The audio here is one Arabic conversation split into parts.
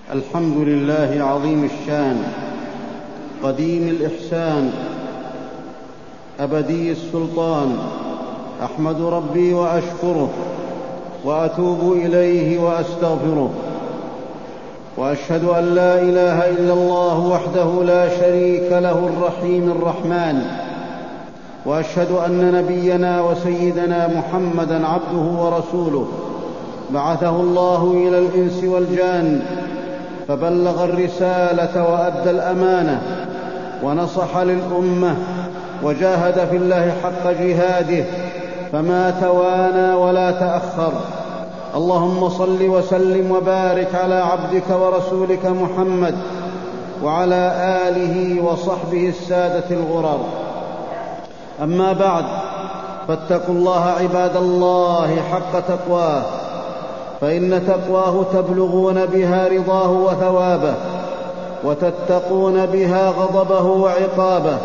الحمد لله عظيم الشان، قديم الإحسان، أبدي السلطان. أحمد ربي وأشكره وأتوب إليه وأستغفره، وأشهد أن لا إله إلا الله وحده لا شريك له الرحيم الرحمن، وأشهد أن نبينا وسيدنا محمدًا عبده ورسوله، بعثه الله إلى الإنس والجان فبلغ الرسالة وأدى الأمانة ونصح للأمة وجاهد في الله حق جهاده فما توانى ولا تأخر. اللهم صل وسلم وبارك على عبدك ورسولك محمد وعلى آله وصحبه السادة الغرر. أما بعد، فاتقوا الله عباد الله حق تقواه، فإن تقواه تبلغون بها رضاه وثوابه، وتتقون بها غضبه وعقابه.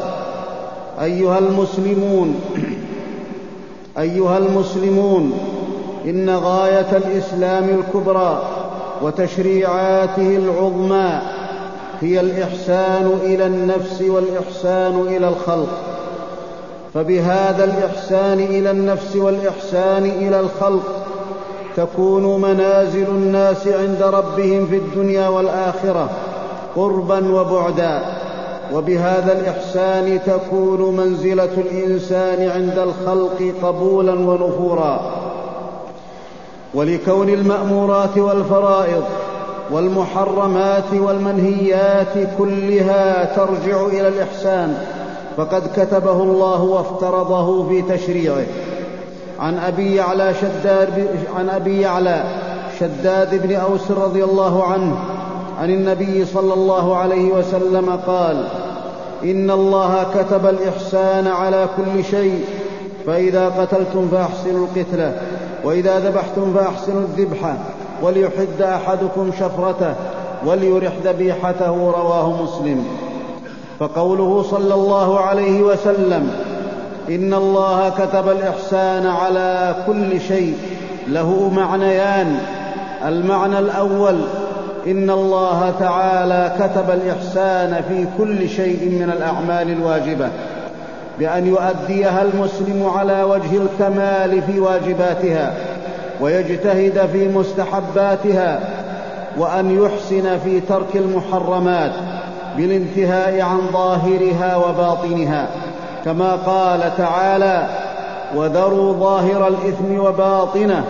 أيها المسلمون، إن غاية الإسلام الكبرى وتشريعاته العظمى هي الإحسان إلى النفس والإحسان إلى الخلق، فبهذا الإحسان إلى النفس والإحسان إلى الخلق تكون منازل الناس عند ربهم في الدنيا والآخرة قربا وبعدا، وبهذا الإحسان تكون منزلة الإنسان عند الخلق قبولا ونفورا. ولكون المأمورات والفرائض والمحرمات والمنهيات كلها ترجع إلى الإحسان، فقد كتبه الله وافترضه في تشريعه. عن أبي يعلى شداد بن أوس رضي الله عنه عن النبي صلى الله عليه وسلم قال: إن الله كتب الإحسان على كل شيء، فإذا قتلتم فأحسنوا القتلة، وإذا ذبحتم فأحسنوا الذبحة، وليحد أحدكم شفرته وليرح ذبيحته. رواه مسلم. فقوله صلى الله عليه وسلم إن الله كتب الإحسان على كل شيء له معنيان. المعنى الأول: إن الله تعالى كتب الإحسان في كل شيء من الأعمال الواجبة بأن يؤديها المسلم على وجه الكمال في واجباتها، ويجتهد في مستحباتها، وأن يحسن في ترك المحرمات بالانتهاء عن ظاهرها وباطنها، كما قال تعالى: وذروا ظاهر الإثم وباطنه.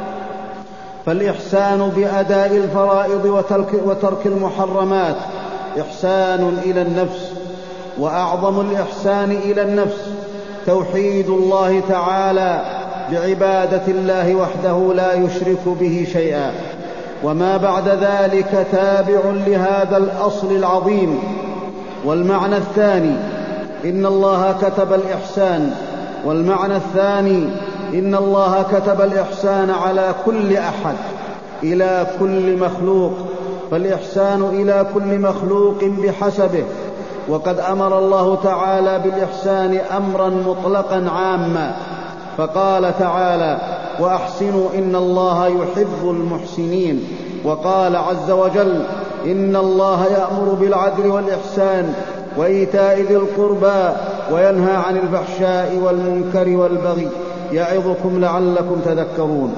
فالإحسان بأداء الفرائض وترك المحرمات إحسان إلى النفس، وأعظم الإحسان إلى النفس توحيد الله تعالى بعبادة الله وحده لا يشرك به شيئا، وما بعد ذلك تابع لهذا الأصل العظيم. والمعنى الثاني: إن الله كتب الإحسان. والمعنى الثاني: إن الله كتب الإحسان على كل أحد إلى كل مخلوق، فالإحسان إلى كل مخلوق بحسبه. وقد أمر الله تعالى بالإحسان أمرا مطلقا عاما، فقال تعالى: وأحسنوا إن الله يحب المحسنين. وقال عز وجل: إن الله يأمر بالعدل والإحسان وإيتاء ذي القربى وينهى عن الفحشاء والمنكر والبغي يعظكم لعلكم تذكرون.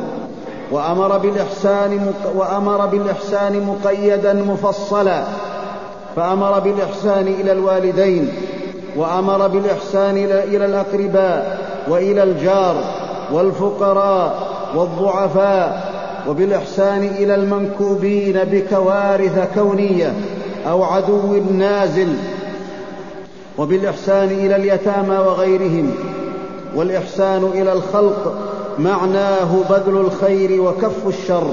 وأمر بالإحسان مقيدا مفصلا، فأمر بالإحسان إلى الوالدين، وأمر بالإحسان إلى الأقرباء وإلى الجار والفقراء والضعفاء، وبالإحسان إلى المنكوبين بكوارث كونية أو عدو نازل، وبالإحسان إلى اليتامى وغيرهم. والإحسان إلى الخلق معناه بذل الخير وكف الشر.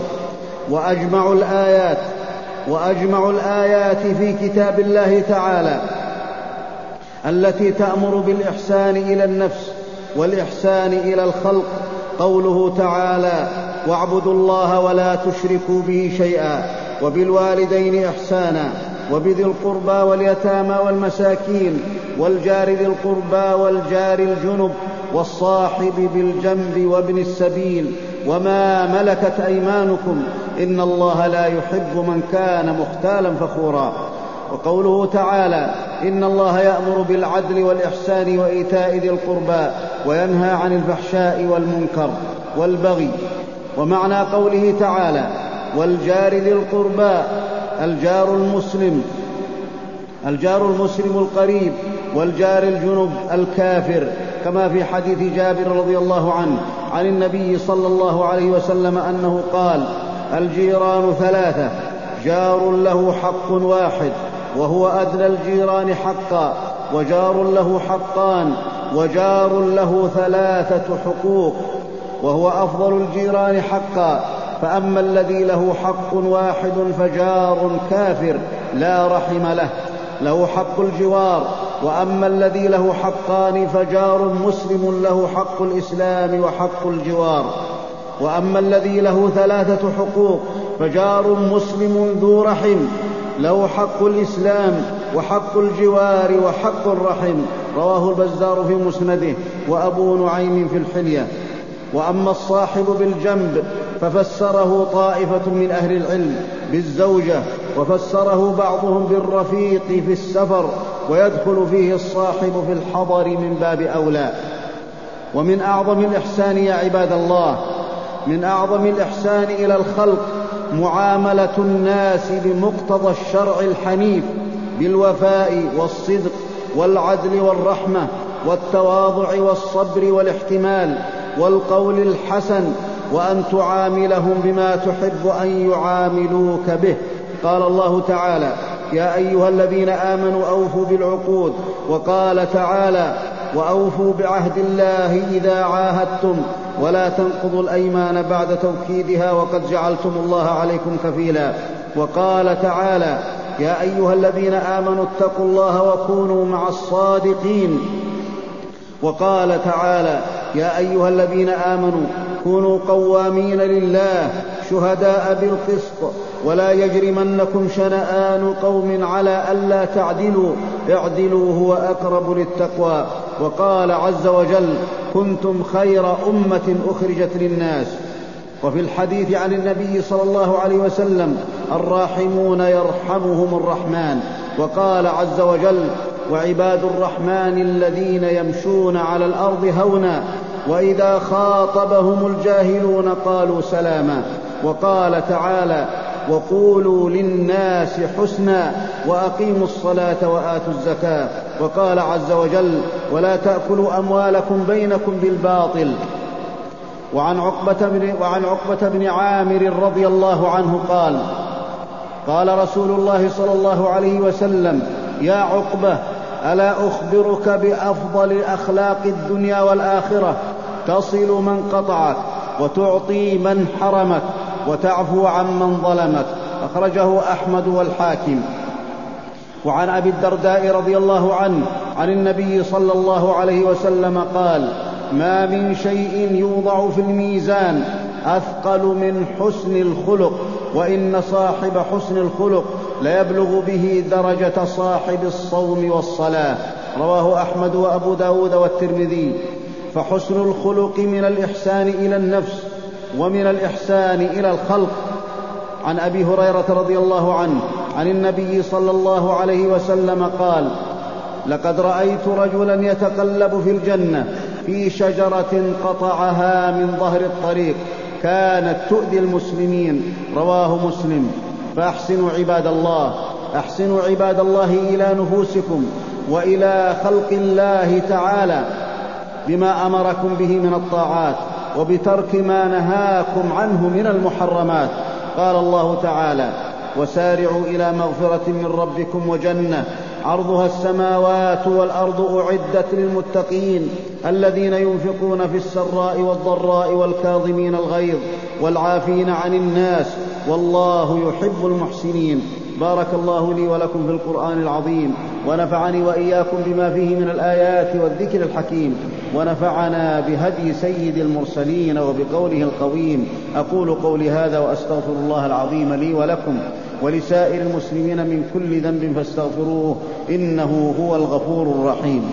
وأجمع الآيات في كتاب الله تعالى التي تأمر بالإحسان إلى النفس والإحسان إلى الخلق قوله تعالى: واعبدوا الله ولا تشركوا به شيئا، وبالوالدين إحسانا، وبذي القربى واليتامى والمساكين، والجار ذي القربى والجار الجنب، والصاحب بالجنب وابن السبيل، وما ملكت أيمانكم، إن الله لا يحب من كان مختالا فخورا. وقوله تعالى: إن الله يأمر بالعدل والإحسان وإيتاء ذي القربى وينهى عن الفحشاء والمنكر والبغي. ومعنى قوله تعالى: والجار ذي القربى الجار المسلم القريب، والجار الجنب الكافر، كما في حديث جابر رضي الله عنه عن النبي صلى الله عليه وسلم أنه قال: الجيران ثلاثة: جار له حق واحد وهو أدنى الجيران حقا، وجار له حقان، وجار له ثلاثة حقوق وهو أفضل الجيران حقا. فأما الذي له حق واحد فجار كافر لا رحم له، له حق الجوار. وأما الذي له حقان فجار مسلم له حق الإسلام وحق الجوار. وأما الذي له ثلاثة حقوق فجار مسلم ذو رحم، له حق الإسلام وحق الجوار وحق الرحم. رواه البزار في مسنده وأبو نعيم في الحلية. وأما الصاحب بالجنب ففسره طائفة من أهل العلم بالزوجة، وفسره بعضهم بالرفيق في السفر، ويدخل فيه الصاحب في الحضر من باب أولى. ومن أعظم الإحسان يا عباد الله، من أعظم الإحسان إلى الخلق معاملة الناس بمقتضى الشرع الحنيف بالوفاء والصدق والعدل والرحمة والتواضع والصبر والاحتمال والقول الحسن، وأن تعاملهم بما تحب أن يعاملوك به. قال الله تعالى: يا أيها الذين آمنوا أوفوا بالعقود. وقال تعالى: وأوفوا بعهد الله إذا عاهدتم ولا تنقضوا الأيمان بعد توكيدها وقد جعلتم الله عليكم كفيلا. وقال تعالى: يا أيها الذين آمنوا اتقوا الله وكونوا مع الصادقين. وقال تعالى: يا أيها الذين آمنوا كونوا قوامين لله شهداء بالقسط ولا يجرمنكم شنآن قوم على ألا تعدلوا اعدلوا هو أقرب للتقوى. وقال عز وجل: كنتم خير أمة أخرجت للناس. وفي الحديث عن النبي صلى الله عليه وسلم: الراحمون يرحمهم الرحمن. وقال عز وجل: وعباد الرحمن الذين يمشون على الأرض هونا وإذا خاطبهم الجاهلون قالوا سلاما. وقال تعالى: وقولوا للناس حسنا وأقيموا الصلاة وآتوا الزكاة. وقال عز وجل: ولا تأكلوا أموالكم بينكم بالباطل. وعن عقبة بن عامر رضي الله عنه قال: قال رسول الله صلى الله عليه وسلم: يا عقبة، ألا أخبرك بأفضل أخلاق الدنيا والآخرة؟ تصل من قطعك وتعطي من حرمك وتعفو عمن ظلمك. أخرجه أحمد والحاكم. وعن أبي الدرداء رضي الله عنه عن النبي صلى الله عليه وسلم قال: ما من شيء يوضع في الميزان أثقل من حسن الخلق، وإن صاحب حسن الخلق ليبلغ به درجة صاحب الصوم والصلاة. رواه أحمد وأبو داود والترمذي. فحسن الخلق من الإحسان إلى النفس ومن الإحسان إلى الخلق. عن أبي هريرة رضي الله عنه عن النبي صلى الله عليه وسلم قال: لقد رأيت رجلا يتقلب في الجنة في شجرة قطعها من ظهر الطريق كانت تؤذي المسلمين. رواه مسلم. فأحسنوا عباد الله، أحسنوا عباد الله إلى نفوسكم وإلى خلق الله تعالى بما أمركم به من الطاعات وبترك ما نهاكم عنه من المحرمات. قال الله تعالى: وسارعوا إلى مغفرة من ربكم وجنة عرضها السماوات والأرض أعدت للمتقين الذين ينفقون في السراء والضراء والكاظمين الغيظ والعافين عن الناس والله يحب المحسنين. بارك الله لي ولكم في القرآن العظيم، ونفعني وإياكم بما فيه من الآيات والذكر الحكيم، ونفعنا بهدي سيد المرسلين وبقوله القويم. أقول قولي هذا وأستغفر الله العظيم لي ولكم ولسائر المسلمين من كل ذنب فاستغفروه إنه هو الغفور الرحيم.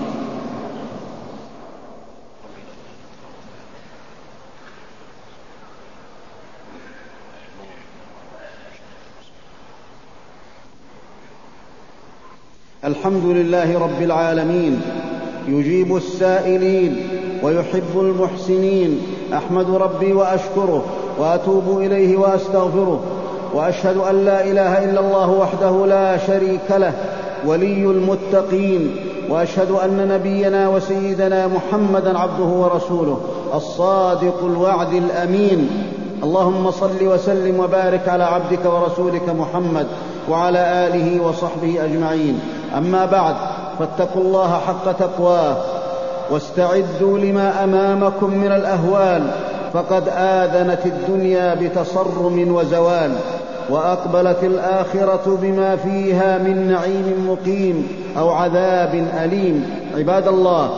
الحمد لله رب العالمين، يجيب السائلين ويحب المحسنين. أحمد ربي وأشكره وأتوب إليه وأستغفره، وأشهد أن لا إله إلا الله وحده لا شريك له ولي المتقين، وأشهد أن نبينا وسيدنا محمدًا عبده ورسوله الصادق الوعد الأمين. اللهم صل وسلم وبارك على عبدك ورسولك محمد وعلى آله وصحبه أجمعين. أما بعد، فاتقوا الله حق تقواه واستعدوا لما أمامكم من الأهوال، فقد آذنت الدنيا بتصرم وزوال، وأقبلت الآخرة بما فيها من نعيم مقيم أو عذاب أليم. عباد الله،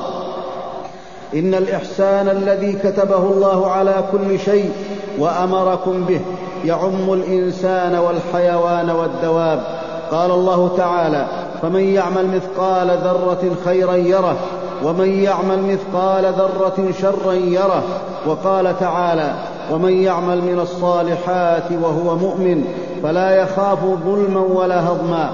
إن الإحسان الذي كتبه الله على كل شيء وأمركم به يعم الإنسان والحيوان والدواب. قال الله تعالى: فمن يعمل مثقال ذرة خيرا يره، ومن يعمل مثقال ذرة شرا يره. وقال تعالى: ومن يعمل من الصالحات وهو مؤمن فلا يخاف ظلما ولا هضما.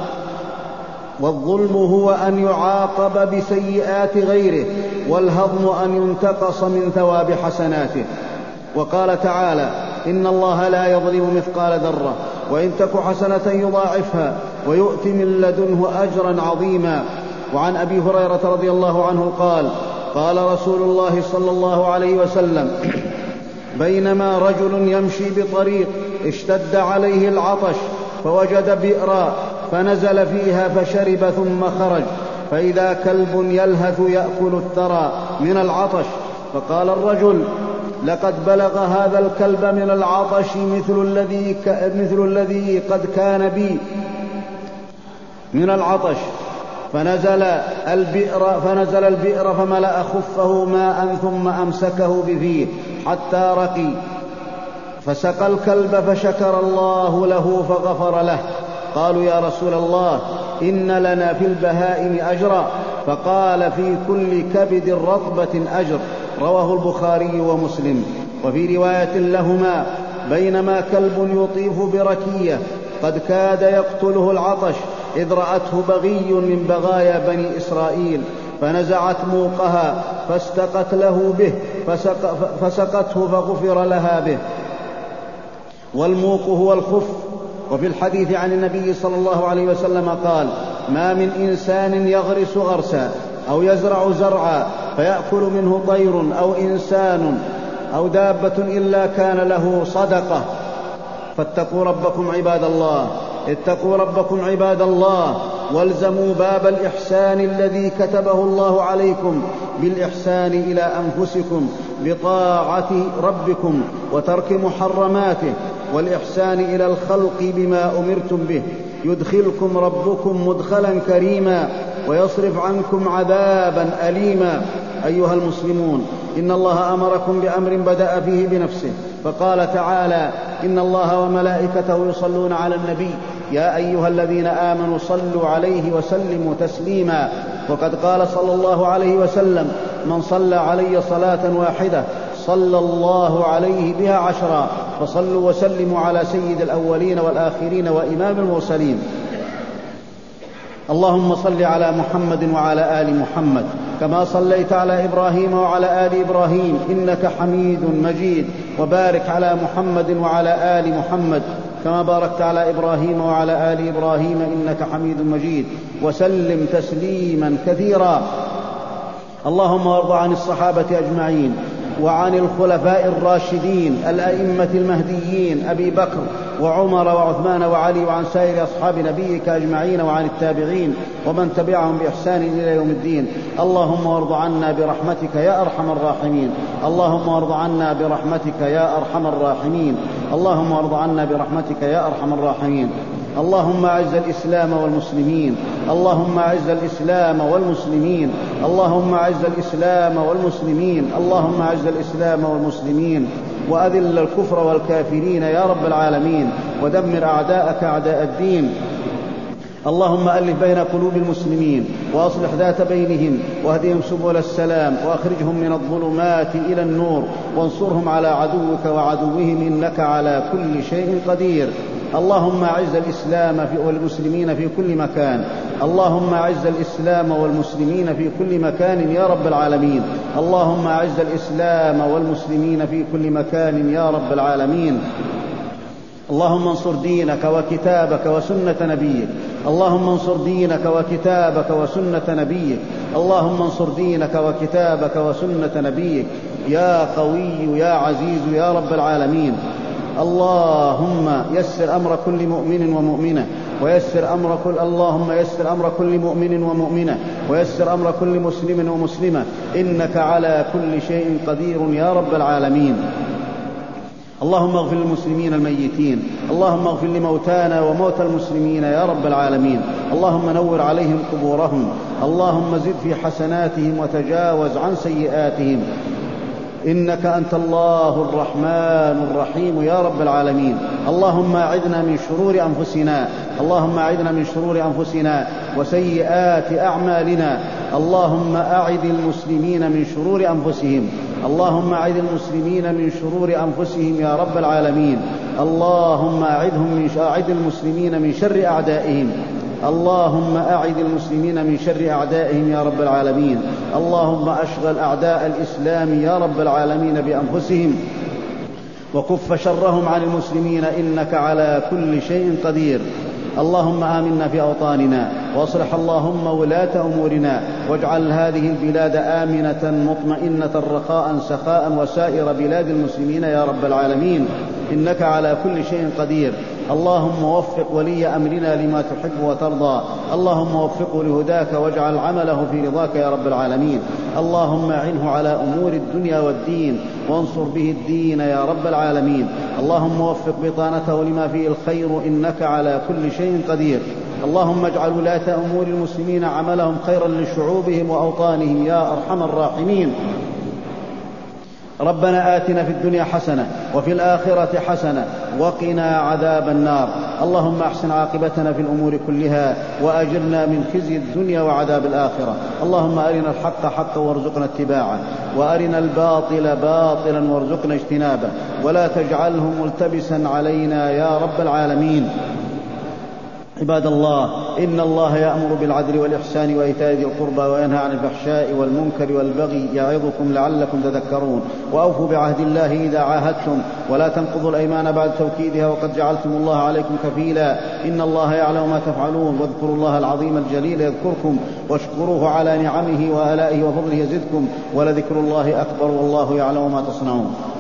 والظلم هو أن يعاقب بسيئات غيره، والهضم أن ينتقص من ثواب حسناته. وقال تعالى: إن الله لا يظلم مثقال ذرة وإن تك حسنة يضاعفها ويؤت من لدنه أجرا عظيما. وعن أبي هريرة رضي الله عنه قال: قال رسول الله صلى الله عليه وسلم: بينما رجل يمشي بطريق اشتد عليه العطش فوجد بئرا فنزل فيها فشرب ثم خرج، فإذا كلب يلهث يأكل الثرى من العطش، فقال الرجل: لقد بلغ هذا الكلب من العطش مثل الذي قد كان بي من العطش. فنزل البئر فملأ خفه ماء ثم أمسكه بفيه حتى رقي، فسقى الكلب فشكر الله له فغفر له. قالوا: يا رسول الله، إن لنا في البهائم أجرا. فقال: في كل كبد رطبة أجر. رواه البخاري ومسلم. وفي رواية لهما: بينما كلب يطيف بركية قد كاد يقتله العطش إذ رأته بغي من بغايا بني إسرائيل فنزعت موقها فاستقت له به فسقته فغفر لها به. والموق هو الخف. وفي الحديث عن النبي صلى الله عليه وسلم قال: ما من إنسان يغرس غرسا أو يزرع زرعا فيأكل منه طير أو إنسان أو دابة إلا كان له صدقة. فاتقوا ربكم عباد الله، اتقوا ربكم عباد الله، والزموا باب الإحسان الذي كتبه الله عليكم بالإحسان إلى أنفسكم بطاعة ربكم وترك محرماته، والإحسان إلى الخلق بما أمرتم به. يدخلكم ربكم مدخلا كريما ويصرف عنكم عذابا أليما. أيها المسلمون، إن الله أمركم بأمر بدأ فيه بنفسه، فقال تعالى: إن الله وملائكته يصلون على النبي يا أيها الذين آمنوا صلوا عليه وسلموا تسليما. وقد قال صلى الله عليه وسلم: من صلى علي صلاة واحدة صلى الله عليه بها 10. فصلوا وسلموا على سيد الأولين والآخرين وإمام المرسلين. اللهم صل على محمد وعلى آل محمد كما صليت على إبراهيم وعلى آل إبراهيم إنك حميد مجيد، وبارك على محمد وعلى آل محمد كما باركت على إبراهيم وعلى آل إبراهيم إنك حميد مجيد، وسلم تسليما كثيرا. اللهم وارض عن الصحابة أجمعين وعن الخلفاء الراشدين الأئمة المهديين أبي بكر وعمر وعثمان وعلي، وعن سائر أصحاب نبيك أجمعين، وعن التابعين ومن تبعهم بإحسان إلى يوم الدين. اللهم وارض عنا برحمتك يا أرحم الراحمين. اللهم وارض عنا برحمتك يا أرحم الراحمين. اللهم وارض عنا برحمتك يا أرحم الراحمين. اللهم أعز الإسلام والمسلمين. اللهم أعز الإسلام والمسلمين. اللهم أعز الإسلام والمسلمين. اللهم أعز الإسلام والمسلمين، وأذل الكفر والكافرين يا رب العالمين، ودمر أعداءك أعداء الدين. اللهم ألف بين قلوب المسلمين وأصلح ذات بينهم، واهدهم سبل السلام، وأخرجهم من الظلمات إلى النور، وانصرهم على عدوك وعدوهم إنك على كل شيء قدير. اللهم أعز الإسلام والمسلمين في كل مكان، اللهم أعز الإسلام والمسلمين في كل مكان يا رب العالمين. اللهم أعز الإسلام والمسلمين في كل مكان يا رب العالمين. اللهم انصر دينك وكتابك وسنة نبيك. اللهم انصر دينك وكتابك وسنة نبيك. اللهم انصر دينك وكتابك وسنة نبيك يا قوي يا عزيز يا رب العالمين. اللهم يسر أمر كل مؤمن ومؤمنة، اللهم يسر أمر كل مؤمن ومؤمنة، ويسر أمر كل مسلم ومسلمة، إنك على كل شيء قدير يا رب العالمين. اللهم اغفر للمسلمين الميتين، اللهم اغفر لموتانا وموتى المسلمين يا رب العالمين. اللهم نور عليهم قبورهم، اللهم زد في حسناتهم وتجاوز عن سيئاتهم، إنك أنت الله الرحمن الرحيم يا رب العالمين. اللهم أعذنا من شرور أنفسنا، اللهم أعذنا من شرور أنفسنا وسيئات أعمالنا. اللهم أعذ المسلمين من شرور أنفسهم، اللهم أعذ المسلمين من شرور أنفسهم يا رب العالمين. اللهم أعذ المسلمين من شر أعدائهم، اللهم أعذ المسلمين من شر أعدائهم يا رب العالمين. اللهم أشغل أعداء الإسلام يا رب العالمين بأنفسهم وكف شرهم عن المسلمين، إنك على كل شيء قدير. اللهم آمنا في أوطاننا، واصلح اللهم ولاة أمورنا، واجعل هذه البلاد آمنة مطمئنة رخاء سخاء وسائر بلاد المسلمين يا رب العالمين، إنك على كل شيء قدير. اللهم وفق ولي أمرنا لما تحب وترضى، اللهم وفقه لهداك واجعل عمله في رضاك يا رب العالمين. اللهم أعنه على أمور الدنيا والدين، وانصر به الدين يا رب العالمين. اللهم وفق بطانته لما فيه الخير، إنك على كل شيء قدير. اللهم اجعل ولاة أمور المسلمين عملهم خيرا لشعوبهم وأوطانهم يا أرحم الراحمين. ربنا آتنا في الدنيا حسنة وفي الآخرة حسنة وقنا عذاب النار. اللهم أحسن عاقبتنا في الأمور كلها، وأجرنا من خزي الدنيا وعذاب الآخرة. اللهم أرنا الحق حقا وارزقنا اتباعه، وأرنا الباطل باطلا وارزقنا اجتنابه، ولا تجعله ملتبسا علينا يا رب العالمين. عباد الله، إن الله يأمر بالعدل والإحسان وإيتاء ذي القربى وينهى عن الفحشاء والمنكر والبغي يعظكم لعلكم تذكرون. وأوفوا بعهد الله إذا عاهدتم، ولا تنقضوا الأيمان بعد توكيدها وقد جعلتم الله عليكم كفيلا، إن الله يعلم ما تفعلون. واذكروا الله العظيم الجليل يذكركم، واشكروه على نعمه وآلائه وفضله يزدكم، ولذكر الله أكبر والله يعلم ما تصنعون.